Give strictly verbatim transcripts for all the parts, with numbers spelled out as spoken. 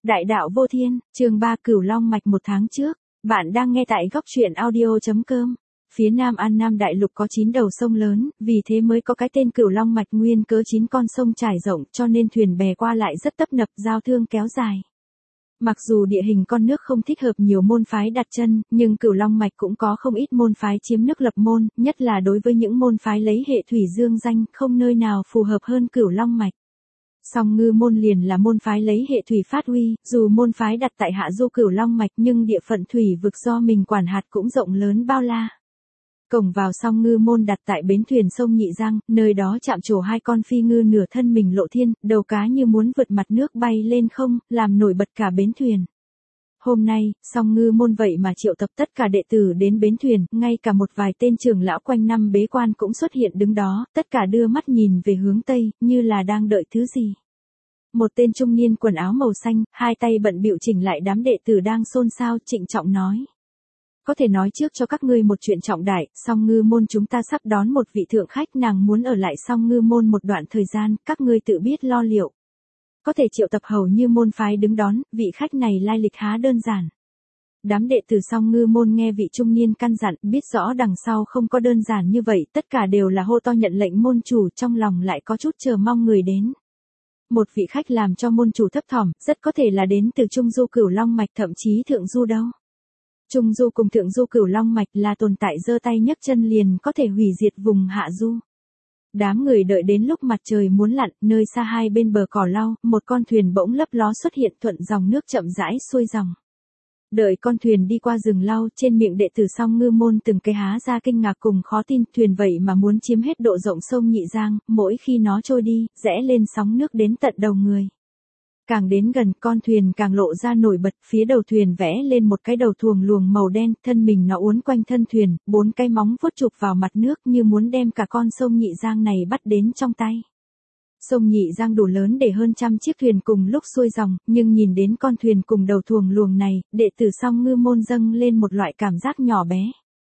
Đại đạo vô thiên, chương ba Cửu Long mạch một tháng trước. Bạn đang nghe tại góc truyện audio chấm com. Phía Nam An Nam Đại Lục có chín đầu sông lớn, vì thế mới có cái tên Cửu Long mạch, nguyên cớ chín con sông trải rộng cho nên thuyền bè qua lại rất tấp nập, giao thương kéo dài. Mặc dù địa hình con nước không thích hợp nhiều môn phái đặt chân, nhưng Cửu Long mạch cũng có không ít môn phái chiếm nước lập môn, nhất là đối với những môn phái lấy hệ thủy dương danh, không nơi nào phù hợp hơn Cửu Long mạch. Song Ngư môn liền là môn phái lấy hệ thủy phát huy, dù môn phái đặt tại hạ du Cửu Long mạch nhưng địa phận thủy vực do mình quản hạt cũng rộng lớn bao la. Cổng vào Song Ngư môn đặt tại bến thuyền sông Nhị Giang, nơi đó chạm trổ hai con phi ngư nửa thân mình lộ thiên, đầu cá như muốn vượt mặt nước bay lên không, làm nổi bật cả bến thuyền. Hôm nay, Song Ngư môn vậy mà triệu tập tất cả đệ tử đến bến thuyền, ngay cả một vài tên trưởng lão quanh năm bế quan cũng xuất hiện đứng đó, tất cả đưa mắt nhìn về hướng Tây, như là đang đợi thứ gì. Một tên trung niên quần áo màu xanh, hai tay bận bịu chỉnh lại đám đệ tử đang xôn xao, trịnh trọng nói. Có thể nói trước cho các ngươi một chuyện trọng đại, Song Ngư môn chúng ta sắp đón một vị thượng khách, nàng muốn ở lại Song Ngư môn một đoạn thời gian, các ngươi tự biết lo liệu. Có thể triệu tập hầu như môn phái đứng đón, vị khách này lai lịch khá đơn giản. Đám đệ tử Song Ngư môn nghe vị trung niên căn dặn, biết rõ đằng sau không có đơn giản như vậy, tất cả đều là hô to nhận lệnh môn chủ, trong lòng lại có chút chờ mong người đến. Một vị khách làm cho môn chủ thấp thỏm, rất có thể là đến từ Trung Du Cửu Long mạch, thậm chí Thượng Du đâu. Trung Du cùng Thượng Du Cửu Long mạch là tồn tại giơ tay nhấc chân liền có thể hủy diệt vùng Hạ Du. Đám người đợi đến lúc mặt trời muốn lặn, nơi xa hai bên bờ cỏ lau, một con thuyền bỗng lấp ló xuất hiện thuận dòng nước chậm rãi xuôi dòng. Đợi con thuyền đi qua rừng lau, trên miệng đệ tử Song Ngư môn từng cái há ra kinh ngạc cùng khó tin, thuyền vậy mà muốn chiếm hết độ rộng sông Nhị Giang, mỗi khi nó trôi đi, rẽ lên sóng nước đến tận đầu người. Càng đến gần, con thuyền càng lộ ra nổi bật, phía đầu thuyền vẽ lên một cái đầu thuồng luồng màu đen, thân mình nó uốn quanh thân thuyền, bốn cái móng vuốt chụp vào mặt nước như muốn đem cả con sông Nhị Giang này bắt đến trong tay. Sông Nhị Giang đủ lớn để hơn trăm chiếc thuyền cùng lúc xuôi dòng, nhưng nhìn đến con thuyền cùng đầu thuồng luồng này, đệ tử Song Ngư môn dâng lên một loại cảm giác nhỏ bé.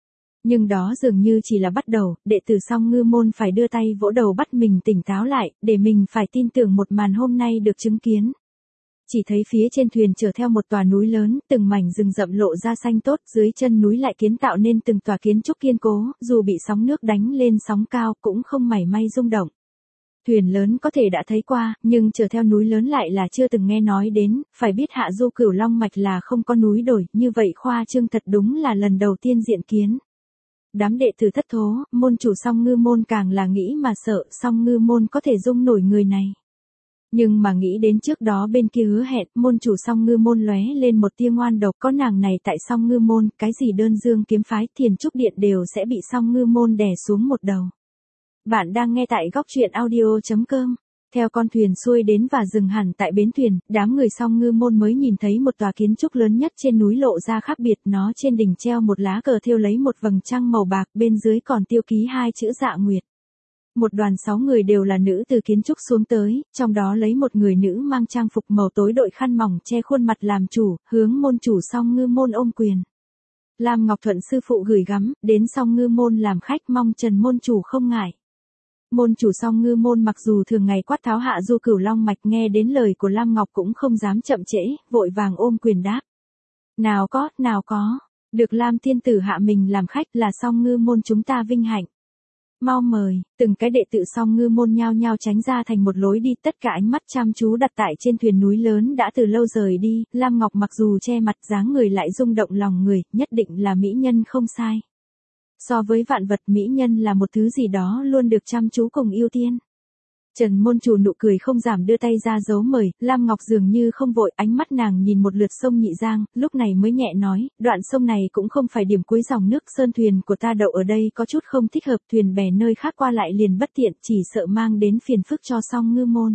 Nhưng đó dường như chỉ là bắt đầu, đệ tử Song Ngư môn phải đưa tay vỗ đầu bắt mình tỉnh táo lại, để mình phải tin tưởng một màn hôm nay được chứng kiến. Chỉ thấy phía trên thuyền chở theo một tòa núi lớn, từng mảnh rừng rậm lộ ra xanh tốt, dưới chân núi lại kiến tạo nên từng tòa kiến trúc kiên cố, dù bị sóng nước đánh lên sóng cao cũng không mảy may rung động. Thuyền lớn có thể đã thấy qua, nhưng chở theo núi lớn lại là chưa từng nghe nói đến, phải biết hạ du Cửu Long mạch là không có núi đồi, như vậy khoa trương thật đúng là lần đầu tiên diện kiến. Đám đệ tử thất thố, môn chủ Song Ngư môn càng là nghĩ mà sợ, Song Ngư môn có thể dung nổi người này. Nhưng mà nghĩ đến trước đó bên kia hứa hẹn, môn chủ Song Ngư môn lóe lên một tia ngoan độc, có nàng này tại Song Ngư môn, cái gì đơn dương kiếm phái, Thiền Trúc Điện đều sẽ bị Song Ngư môn đè xuống một đầu. Bạn đang nghe tại góc truyện audio chấm com. Theo con thuyền xuôi đến và dừng hẳn tại bến thuyền, đám người Song Ngư môn mới nhìn thấy một tòa kiến trúc lớn nhất trên núi lộ ra khác biệt, nó trên đỉnh treo một lá cờ thêu lấy một vầng trăng màu bạc, bên dưới còn tiêu ký hai chữ Dạ Nguyệt. Một đoàn sáu người đều là nữ từ kiến trúc xuống tới, trong đó lấy một người nữ mang trang phục màu tối đội khăn mỏng che khuôn mặt làm chủ, hướng môn chủ Song Ngư môn ôm quyền. Lam Ngọc Thuận sư phụ gửi gắm, đến Song Ngư môn làm khách, mong Trần môn chủ không ngại. Môn chủ Song Ngư môn mặc dù thường ngày quát tháo hạ du Cửu Long mạch, nghe đến lời của Lam Ngọc cũng không dám chậm trễ, vội vàng ôm quyền đáp. Nào có, nào có, được Lam thiên tử hạ mình làm khách là Song Ngư môn chúng ta vinh hạnh. Mau mời, từng cái đệ tử Song Ngư môn nhao nhao tránh ra thành một lối đi, tất cả ánh mắt chăm chú đặt tại trên thuyền núi lớn đã từ lâu rời đi, Lam Ngọc mặc dù che mặt dáng người lại rung động lòng người, nhất định là mỹ nhân không sai. So với vạn vật, mỹ nhân là một thứ gì đó luôn được chăm chú cùng ưu tiên. Trần môn chủ nụ cười không giảm đưa tay ra dấu mời, Lam Ngọc dường như không vội, ánh mắt nàng nhìn một lượt sông Nhị Giang, lúc này mới nhẹ nói, đoạn sông này cũng không phải điểm cuối dòng nước, sơn thuyền của ta đậu ở đây có chút không thích hợp, thuyền bè nơi khác qua lại liền bất tiện, chỉ sợ mang đến phiền phức cho Song Ngư môn.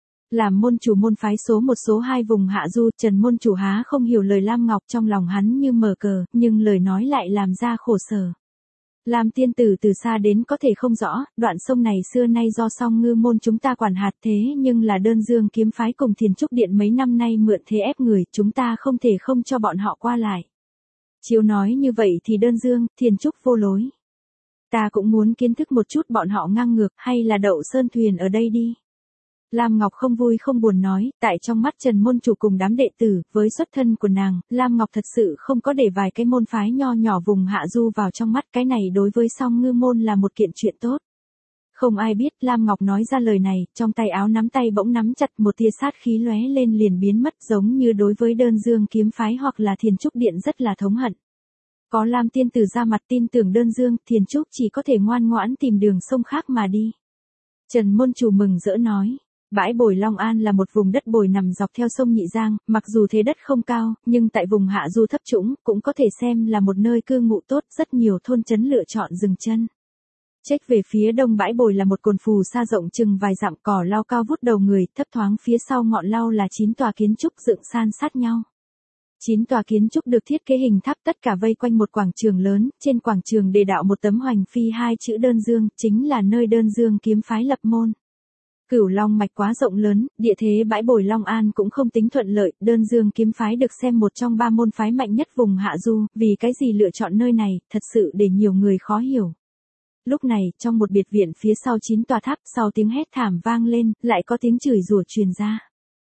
Làm môn chủ môn phái số một số hai vùng Hạ Du, Trần môn chủ há không hiểu lời Lam Ngọc, trong lòng hắn như mở cờ, nhưng lời nói lại làm ra khổ sở. Lam tiên tử từ xa đến có thể không rõ, đoạn sông này xưa nay do Song Ngư môn chúng ta quản hạt, thế nhưng là đơn dương kiếm phái cùng Thiền Trúc Điện mấy năm nay mượn thế ép người, chúng ta không thể không cho bọn họ qua lại. Chiếu nói như vậy thì đơn dương, Thiền Trúc vô lối. Ta cũng muốn kiến thức một chút bọn họ ngang ngược, hay là đậu sơn thuyền ở đây đi. Lam Ngọc không vui không buồn nói, tại trong mắt Trần môn chủ cùng đám đệ tử, với xuất thân của nàng, Lam Ngọc thật sự không có để vài cái môn phái nho nhỏ vùng hạ du vào trong mắt, cái này đối với song ngư môn là một kiện chuyện tốt. Không ai biết Lam Ngọc nói ra lời này, trong tay áo nắm tay bỗng nắm chặt, một tia sát khí lóe lên liền biến mất, giống như đối với Đơn Dương kiếm phái hoặc là Thiền Trúc Điện rất là thống hận. Có Lam tiên tử ra mặt tin tưởng Đơn Dương, Thiền Trúc chỉ có thể ngoan ngoãn tìm đường sông khác mà đi. Trần môn chủ mừng rỡ nói. Bãi bồi Long An là một vùng đất bồi nằm dọc theo sông Nhị Giang, mặc dù thế đất không cao, nhưng tại vùng hạ du thấp trũng, cũng có thể xem là một nơi cư ngụ tốt, rất nhiều thôn trấn lựa chọn dừng chân. Chếch về phía đông bãi bồi là một cồn phù sa rộng chừng vài dặm, cỏ lau cao vút đầu người, thấp thoáng phía sau ngọn lau là chín tòa kiến trúc dựng san sát nhau. Chín tòa kiến trúc được thiết kế hình tháp, tất cả vây quanh một quảng trường lớn, trên quảng trường đề đạo một tấm hoành phi hai chữ Đơn Dương, chính là nơi Đơn Dương kiếm phái lập môn. Cửu Long mạch quá rộng lớn, địa thế bãi bồi Long An cũng không tính thuận lợi, Đơn Dương kiếm phái được xem một trong ba môn phái mạnh nhất vùng hạ du, vì cái gì lựa chọn nơi này, thật sự để nhiều người khó hiểu. Lúc này, trong một biệt viện phía sau chín tòa tháp, sau tiếng hét thảm vang lên, lại có tiếng chửi rủa truyền ra.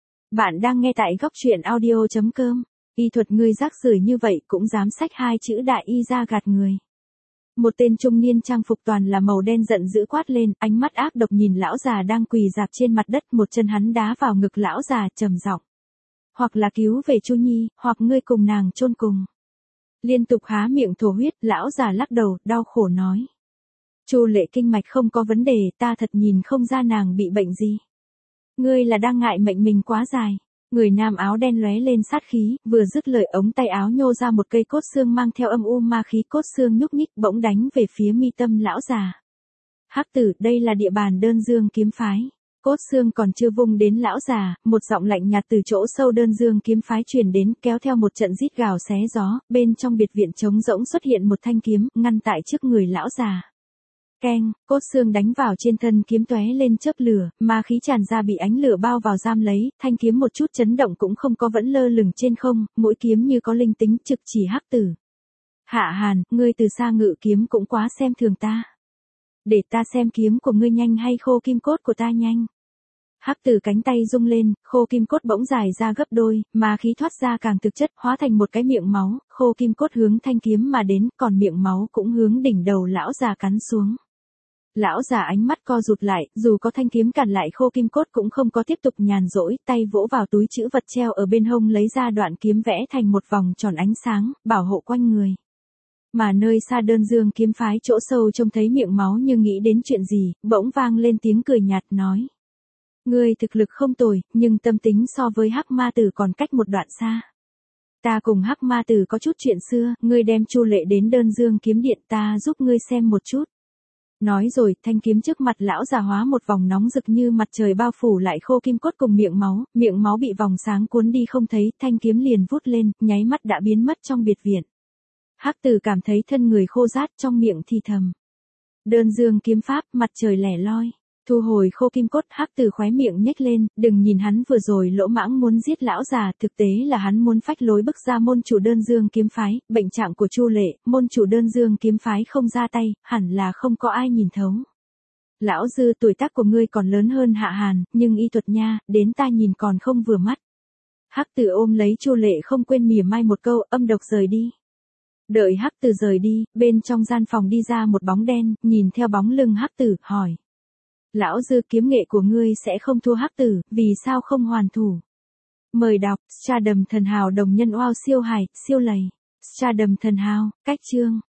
Bạn đang nghe tại góc truyện audio chấm com, y thuật ngươi rác rưởi như vậy cũng dám xách hai chữ đại y ra gạt người. Một tên trung niên trang phục toàn là màu đen giận dữ quát lên, ánh mắt ác độc nhìn lão già đang quỳ rạp trên mặt đất, một chân hắn đá vào ngực lão già trầm giọng. Hoặc là cứu về Chu Nhi, hoặc ngươi cùng nàng chôn cùng. Liên tục há miệng thổ huyết, lão già lắc đầu, đau khổ nói. Chu Lệ kinh mạch không có vấn đề, ta thật nhìn không ra nàng bị bệnh gì. Ngươi là đang ngại mệnh mình quá dài. Người nam áo đen lóe lên sát khí, vừa dứt lời ống tay áo nhô ra một cây cốt xương mang theo âm u ma khí, cốt xương nhúc nhích bỗng đánh về phía mi tâm lão già. Hắc tử, đây là địa bàn Đơn Dương kiếm phái. Cốt xương còn chưa vung đến lão già, một giọng lạnh nhạt từ chỗ sâu Đơn Dương kiếm phái truyền đến, kéo theo một trận rít gào xé gió, bên trong biệt viện trống rỗng xuất hiện một thanh kiếm, ngăn tại trước người lão già. Keng, cốt xương đánh vào trên thân kiếm tóe lên chớp lửa, ma khí tràn ra bị ánh lửa bao vào giam lấy, thanh kiếm một chút chấn động cũng không có, vẫn lơ lửng trên không, mỗi kiếm như có linh tính, trực chỉ Hắc tử. Hạ Hàn, ngươi từ xa ngự kiếm cũng quá xem thường ta. Để ta xem kiếm của ngươi nhanh hay khô kim cốt của ta nhanh. Hắc tử cánh tay rung lên, khô kim cốt bỗng dài ra gấp đôi, mà khí thoát ra càng thực chất, hóa thành một cái miệng máu, khô kim cốt hướng thanh kiếm mà đến, còn miệng máu cũng hướng đỉnh đầu lão già cắn xuống. Lão già ánh mắt co rụt lại, dù có thanh kiếm cản lại khô kim cốt cũng không có tiếp tục nhàn rỗi, tay vỗ vào túi trữ vật treo ở bên hông lấy ra đoạn kiếm vẽ thành một vòng tròn ánh sáng, bảo hộ quanh người. Mà nơi xa Đơn Dương kiếm phái chỗ sâu trông thấy miệng máu như nghĩ đến chuyện gì, bỗng vang lên tiếng cười nhạt nói. Ngươi thực lực không tồi, nhưng tâm tính so với Hắc ma tử còn cách một đoạn xa. Ta cùng Hắc ma tử có chút chuyện xưa, ngươi đem Chu Lệ đến Đơn Dương kiếm điện, ta giúp ngươi xem một chút. Nói rồi, thanh kiếm trước mặt lão già hóa một vòng nóng rực như mặt trời bao phủ lại khô kim cốt cùng miệng máu, miệng máu bị vòng sáng cuốn đi không thấy, thanh kiếm liền vút lên, nháy mắt đã biến mất trong biệt viện. Hắc tử cảm thấy thân người khô rát, trong miệng thì thầm. Đơn Dương kiếm pháp, mặt trời lẻ loi. Thu hồi khô kim cốt, Hắc tử khóe miệng nhếch lên, đừng nhìn hắn vừa rồi lỗ mãng muốn giết lão già, thực tế là hắn muốn phách lối bức ra môn chủ Đơn Dương kiếm phái, bệnh trạng của Chu Lệ, môn chủ Đơn Dương kiếm phái không ra tay, hẳn là không có ai nhìn thấu. Lão dư, tuổi tác của ngươi còn lớn hơn Hạ Hàn, nhưng y thuật nha, đến ta nhìn còn không vừa mắt. Hắc tử ôm lấy Chu Lệ không quên mỉa mai một câu, âm độc rời đi. Đợi Hắc tử rời đi, bên trong gian phòng đi ra một bóng đen, nhìn theo bóng lưng Hắc tử, hỏi. Lão dư, kiếm nghệ của ngươi sẽ không thua Hắc tử, vì sao không hoàn thủ? Mời đọc, Stardom thần hào đồng nhân oao siêu hài, siêu lầy. Stardom thần hào, cách chương.